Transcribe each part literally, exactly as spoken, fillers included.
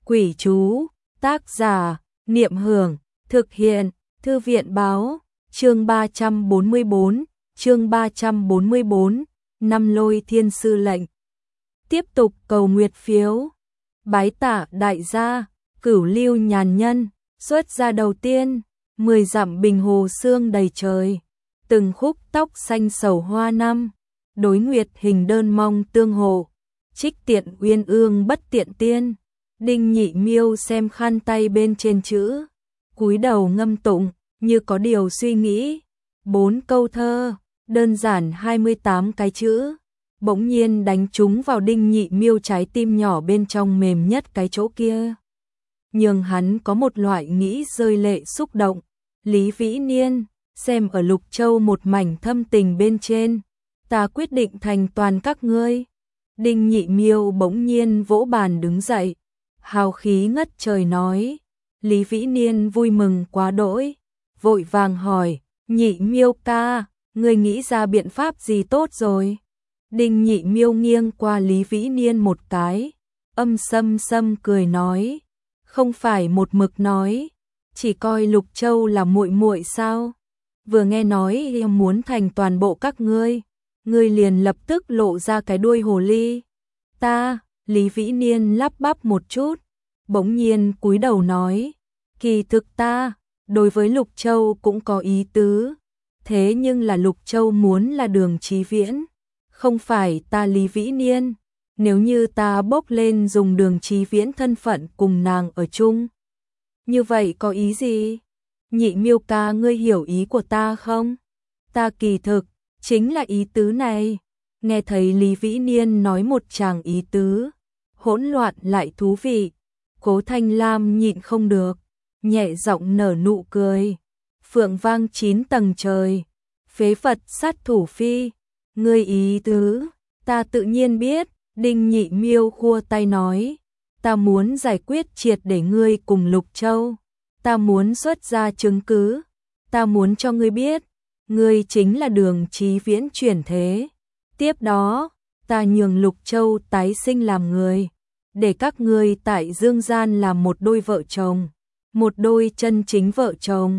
Quỷ chú, tác giả, Niệm Hưởng, thực hiện, Thư viện Báo, chương ba trăm bốn mươi bốn, chương ba trăm bốn mươi bốn, Năm Lôi Thiên Sư lệnh. Tiếp tục cầu nguyệt phiếu. Bái tạ đại gia, Cửu Lưu nhàn nhân, xuất gia đầu tiên, mười dặm bình hồ sương đầy trời, từng khúc tóc xanh sầu hoa năm, đối nguyệt hình đơn mong tương hộ, trích tiện uyên ương bất tiện tiên. Đinh Nhị Miêu xem khăn tay bên trên chữ, cúi đầu ngâm tụng, như có điều suy nghĩ. Bốn câu thơ, đơn giản hai mươi tám cái chữ, bỗng nhiên đánh trúng vào Đinh Nhị Miêu trái tim nhỏ bên trong mềm nhất cái chỗ kia. Nhưng hắn có một loại nghĩ rơi lệ xúc động. Lý Vĩ Niên, xem ở Lục Châu một mảnh thâm tình bên trên, ta quyết định thành toàn các ngươi. Đinh Nhị Miêu bỗng nhiên vỗ bàn đứng dậy, hào khí ngất trời nói. Lý Vĩ Niên vui mừng quá đỗi, vội vàng hỏi, Nhị Miêu ca, ngươi nghĩ ra biện pháp gì tốt rồi? Đinh Nhị Miêu nghiêng qua Lý Vĩ Niên một cái, âm sâm sâm cười nói, không phải một mực nói, chỉ coi Lục Châu là muội muội sao? Vừa nghe nói muốn thành toàn bộ các ngươi, ngươi liền lập tức lộ ra cái đuôi hồ ly. Ta, Lý Vĩ Niên lắp bắp một chút, bỗng nhiên cúi đầu nói, kỳ thực ta, đối với Lục Châu cũng có ý tứ, thế nhưng là Lục Châu muốn là Đường Chí Viễn, không phải ta Lý Vĩ Niên. Nếu như ta bốc lên dùng Đường Chí Viễn thân phận cùng nàng ở chung, như vậy có ý gì? Nhị Miêu ca, ngươi hiểu ý của ta không? Ta kỳ thực chính là ý tứ này. Nghe thấy Lý Vĩ Niên nói một tràng ý tứ, hỗn loạn lại thú vị, Cố Thanh Lam nhịn không được, nhẹ giọng nở nụ cười. Phượng vang chín tầng trời, phế vật sát thủ phi, ngươi ý tứ, ta tự nhiên biết. Đinh Nhị Miêu khua tay nói, ta muốn giải quyết triệt để ngươi cùng Lục Châu, ta muốn xuất ra chứng cứ, ta muốn cho ngươi biết, ngươi chính là Đường Chí Viễn chuyển thế. Tiếp đó, ta nhường Lục Châu tái sinh làm người, để các ngươi tại dương gian làm một đôi vợ chồng, một đôi chân chính vợ chồng.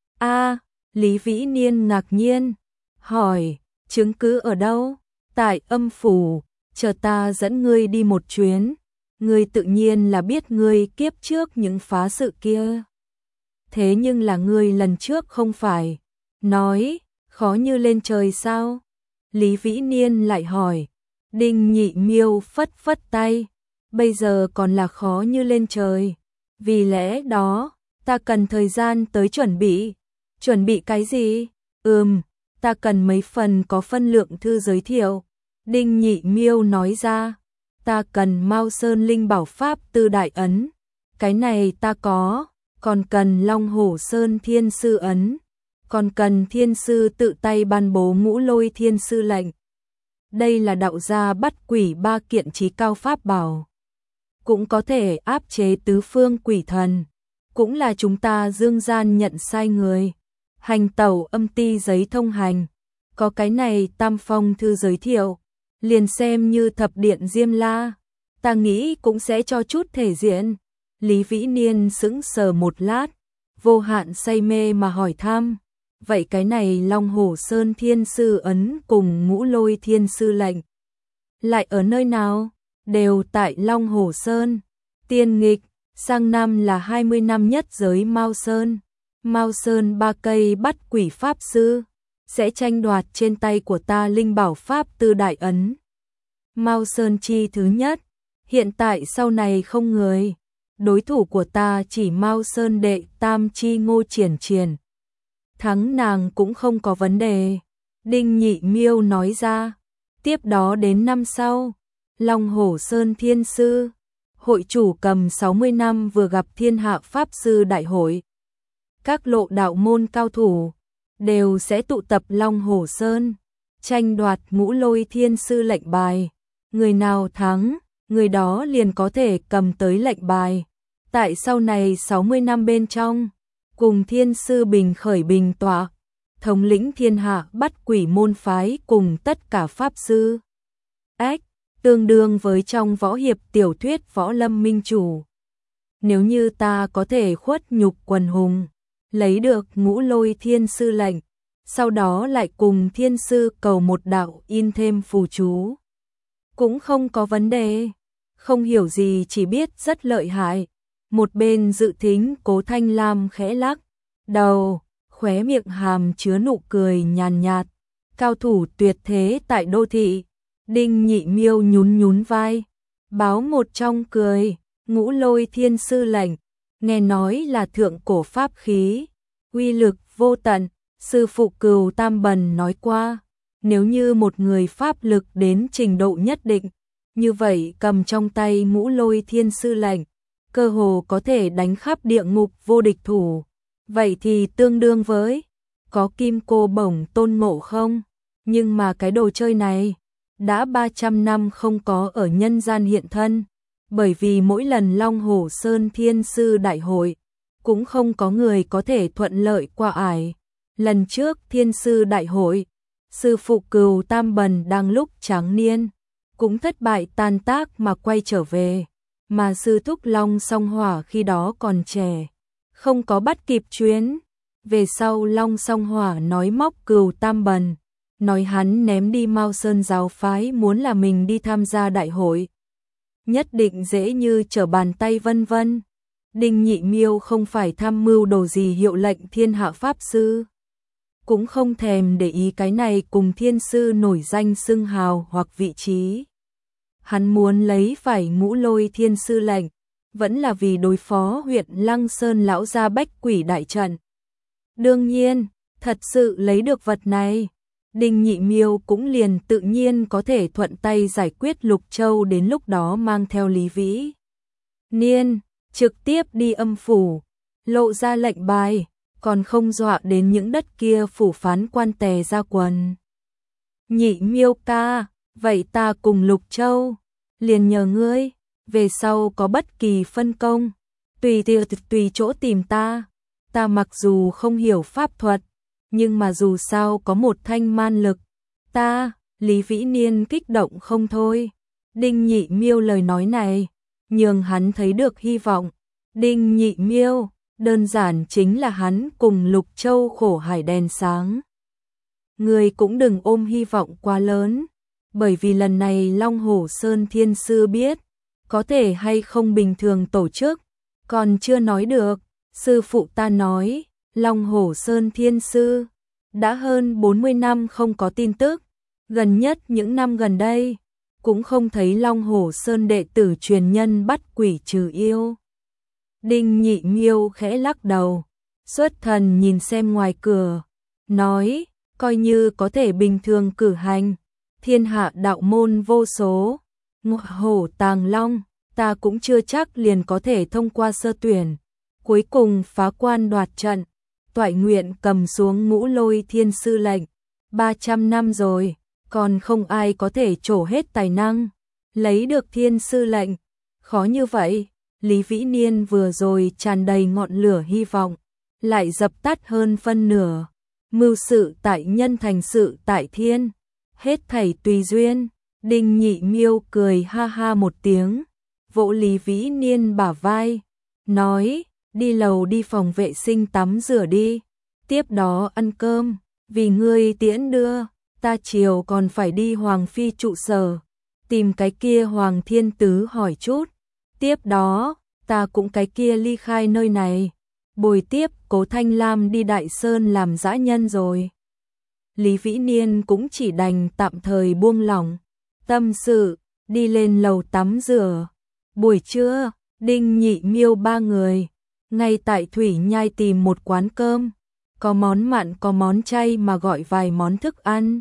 A, Lý Vĩ Niên ngạc nhiên, hỏi, chứng cứ ở đâu? Tại âm phủ, chờ ta dẫn ngươi đi một chuyến, ngươi tự nhiên là biết ngươi kiếp trước những phá sự kia. Thế nhưng là ngươi lần trước không phải nói khó như lên trời sao? Lý Vĩ Niên lại hỏi. Đinh Nhị Miêu phất phất tay, bây giờ còn là khó như lên trời, vì lẽ đó ta cần thời gian tới chuẩn bị. Chuẩn bị cái gì? Ừm, ta cần mấy phần có phân lượng thư giới thiệu. Đinh Nhị Miêu nói ra, ta cần Mao Sơn Linh Bảo Pháp Tư Đại Ấn, cái này ta có, còn cần Long Hổ Sơn Thiên Sư Ấn, còn cần Thiên Sư tự tay ban bố Ngũ Lôi Thiên Sư lệnh. Đây là đạo gia bắt quỷ ba kiện chí cao pháp bảo, cũng có thể áp chế tứ phương quỷ thần, cũng là chúng ta dương gian nhận sai người, hành tẩu âm ti giấy thông hành, có cái này tam phong thư giới thiệu, liền xem như thập điện Diêm La, ta nghĩ cũng sẽ cho chút thể diện. Lý Vĩ Niên sững sờ một lát, vô hạn say mê mà hỏi thăm, vậy cái này Long Hổ Sơn Thiên Sư Ấn cùng Ngũ Lôi Thiên Sư lệnh lại ở nơi nào? Đều tại Long Hổ Sơn. Tiên nghịch, sang năm là hai mươi năm nhất giới Mao Sơn. Mao Sơn ba cây bắt quỷ pháp sư sẽ tranh đoạt trên tay của ta Linh Bảo Pháp Tư Đại Ấn. Mao Sơn chi thứ nhất, hiện tại sau này không người, đối thủ của ta chỉ Mao Sơn đệ tam chi Ngô Triển Triển. Thắng nàng cũng không có vấn đề. Đinh Nhị Miêu nói ra. Tiếp đó đến năm sau, Long Hổ Sơn Thiên Sư, hội chủ cầm sáu mươi năm vừa gặp thiên hạ Pháp Sư Đại hội. Các lộ đạo môn cao thủ đều sẽ tụ tập Long Hổ Sơn, tranh đoạt Ngũ Lôi Thiên Sư lệnh bài. Người nào thắng, người đó liền có thể cầm tới lệnh bài. Tại sau này sáu mươi năm bên trong, cùng Thiên Sư bình khởi bình tọa, thống lĩnh thiên hạ bắt quỷ môn phái cùng tất cả Pháp Sư. Ách, tương đương với trong võ hiệp tiểu thuyết Võ Lâm Minh Chủ. nếu như ta có thể khuất nhục quần hùng, lấy được Ngũ Lôi Thiên Sư lệnh, sau đó lại cùng thiên sư cầu một đạo in thêm phù chú, cũng không có vấn đề. Không hiểu gì chỉ biết rất lợi hại. Một bên dự thính Cố Thanh Lam khẽ lắc đầu, khóe miệng hàm chứa nụ cười nhàn nhạt. Cao thủ tuyệt thế tại đô thị. Đinh Nhị Miêu nhún nhún vai, báo một trong cười, Ngũ Lôi Thiên Sư lệnh, nghe nói là thượng cổ pháp khí, uy lực vô tận. Sư phụ Cừu Tam Bần nói qua, nếu như một người pháp lực đến trình độ nhất định, như vậy cầm trong tay Ngũ Lôi Thiên Sư lệnh, cơ hồ có thể đánh khắp địa ngục vô địch thủ. Vậy thì tương đương với có kim cô bổng Tôn Ngộ Không, nhưng mà cái đồ chơi này đã ba trăm năm không có ở nhân gian hiện thân, bởi vì mỗi lần Long Hổ Sơn Thiên Sư đại hội cũng không có người có thể thuận lợi qua ải. Lần trước Thiên Sư đại hội, sư phụ Cừu Tam Bần đang lúc tráng niên, cũng thất bại tan tác mà quay trở về, mà sư thúc Long Song Hỏa khi đó còn trẻ, không có bắt kịp chuyến. Về sau Long Song Hỏa nói móc Cừu Tam Bần, nói hắn ném đi Mao Sơn giáo phái muốn là mình đi tham gia đại hội, nhất định dễ như trở bàn tay vân vân. Đinh Nhị Miêu không phải tham mưu đồ gì hiệu lệnh thiên hạ pháp sư, cũng không thèm để ý cái này cùng thiên sư nổi danh xưng hào hoặc vị trí. Hắn muốn lấy phải Ngũ Lôi Thiên Sư lệnh, vẫn là vì đối phó huyện Lăng Sơn lão gia bách quỷ đại trận. Đương nhiên, thật sự lấy được vật này, Đinh Nhị Miêu cũng liền tự nhiên có thể thuận tay giải quyết Lục Châu, đến lúc đó mang theo Lý Vĩ Niên, trực tiếp đi âm phủ, lộ ra lệnh bài, còn không dọa đến những đất kia phủ phán quan tè ra quần. Nhị Miêu ca, vậy ta cùng Lục Châu, liền nhờ ngươi, về sau có bất kỳ phân công, tùy tùy, tùy chỗ tìm ta. Ta mặc dù không hiểu pháp thuật, nhưng mà dù sao có một thanh man lực. Ta, Lý Vĩ Niên kích động không thôi. Đinh Nhị Miêu lời nói này, nhường hắn thấy được hy vọng. Đinh Nhị Miêu, đơn giản chính là hắn cùng Lục Châu khổ hải đèn sáng. Người cũng đừng ôm hy vọng quá lớn, bởi vì lần này Long Hổ Sơn Thiên Sư biết, có thể hay không bình thường tổ chức, còn chưa nói được. Sư phụ ta nói, Long Hổ Sơn Thiên Sư đã hơn bốn mươi năm không có tin tức, gần nhất những năm gần đây cũng không thấy Long Hổ Sơn đệ tử truyền nhân bắt quỷ trừ yêu. Đinh Nhị Miêu khẽ lắc đầu, xuất thần nhìn xem ngoài cửa, nói, coi như có thể bình thường cử hành, thiên hạ đạo môn vô số, Ngộ Hổ Tàng Long, ta cũng chưa chắc liền có thể thông qua sơ tuyển. Cuối cùng phá quan đoạt trận, toại nguyện cầm xuống Ngũ Lôi Thiên Sư lệnh, ba trăm năm rồi, còn không ai có thể trổ hết tài năng, lấy được Thiên Sư lệnh, khó như vậy. Lý Vĩ Niên vừa rồi tràn đầy ngọn lửa hy vọng, lại dập tắt hơn phân nửa. Mưu sự tại nhân, thành sự tại thiên, hết thảy tùy duyên. Đinh Nhị Miêu cười ha ha một tiếng, vỗ Lý Vĩ Niên bả vai, nói, đi lầu đi phòng vệ sinh tắm rửa đi, tiếp đó ăn cơm, vì ngươi tiễn đưa, ta chiều còn phải đi Hoàng Phi trụ sở, tìm cái kia Hoàng Thiên Tứ hỏi chút, tiếp đó, ta cũng cái kia ly khai nơi này, bồi tiếp Cố Thanh Lam đi Đại Sơn làm dã nhân rồi. Lý Vĩ Niên cũng chỉ đành tạm thời buông lỏng tâm sự, đi lên lầu tắm rửa. Buổi trưa, Đinh Nhị Miêu ba người ngay tại Thủy Nhai tìm một quán cơm, có món mặn có món chay mà gọi vài món thức ăn.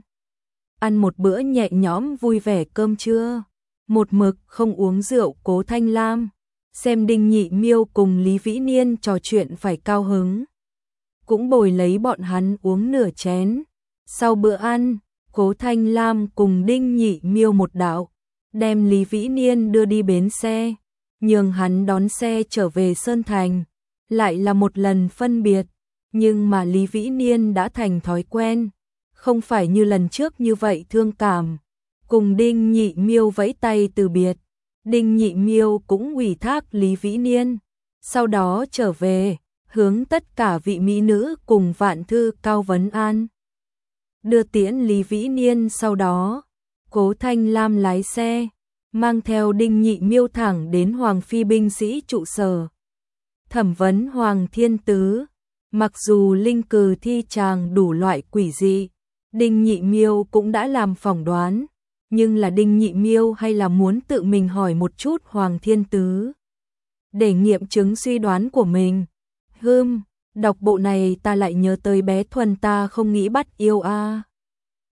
Ăn một bữa nhẹ nhõm vui vẻ cơm trưa, một mực không uống rượu Cố Thanh Lam, xem Đinh Nhị Miêu cùng Lý Vĩ Niên trò chuyện phải cao hứng, cũng bồi lấy bọn hắn uống nửa chén. Sau bữa ăn, Cố Thanh Lam cùng Đinh Nhị Miêu một đạo, đem Lý Vĩ Niên đưa đi bến xe, nhường hắn đón xe trở về Sơn Thành. Lại là một lần phân biệt, nhưng mà Lý Vĩ Niên đã thành thói quen, không phải như lần trước như vậy thương cảm, cùng Đinh Nhị Miêu vẫy tay từ biệt. Đinh Nhị Miêu cũng ủy thác Lý Vĩ Niên, sau đó trở về, hướng tất cả vị mỹ nữ cùng Vạn Thư Cao vấn an. Đưa tiễn Lý Vĩ Niên sau đó, Cố Thanh Lam lái xe, mang theo Đinh Nhị Miêu thẳng đến Hoàng Phi binh sĩ trụ sở. Thẩm vấn Hoàng Thiên Tứ, mặc dù linh cừ thi tràng đủ loại quỷ dị, Đinh Nhị Miêu cũng đã làm phỏng đoán, nhưng là Đinh Nhị Miêu hay là muốn tự mình hỏi một chút Hoàng Thiên Tứ, để nghiệm chứng suy đoán của mình. Hừm, đọc bộ này ta lại nhớ tới bé Thuần ta không nghĩ bắt yêu a.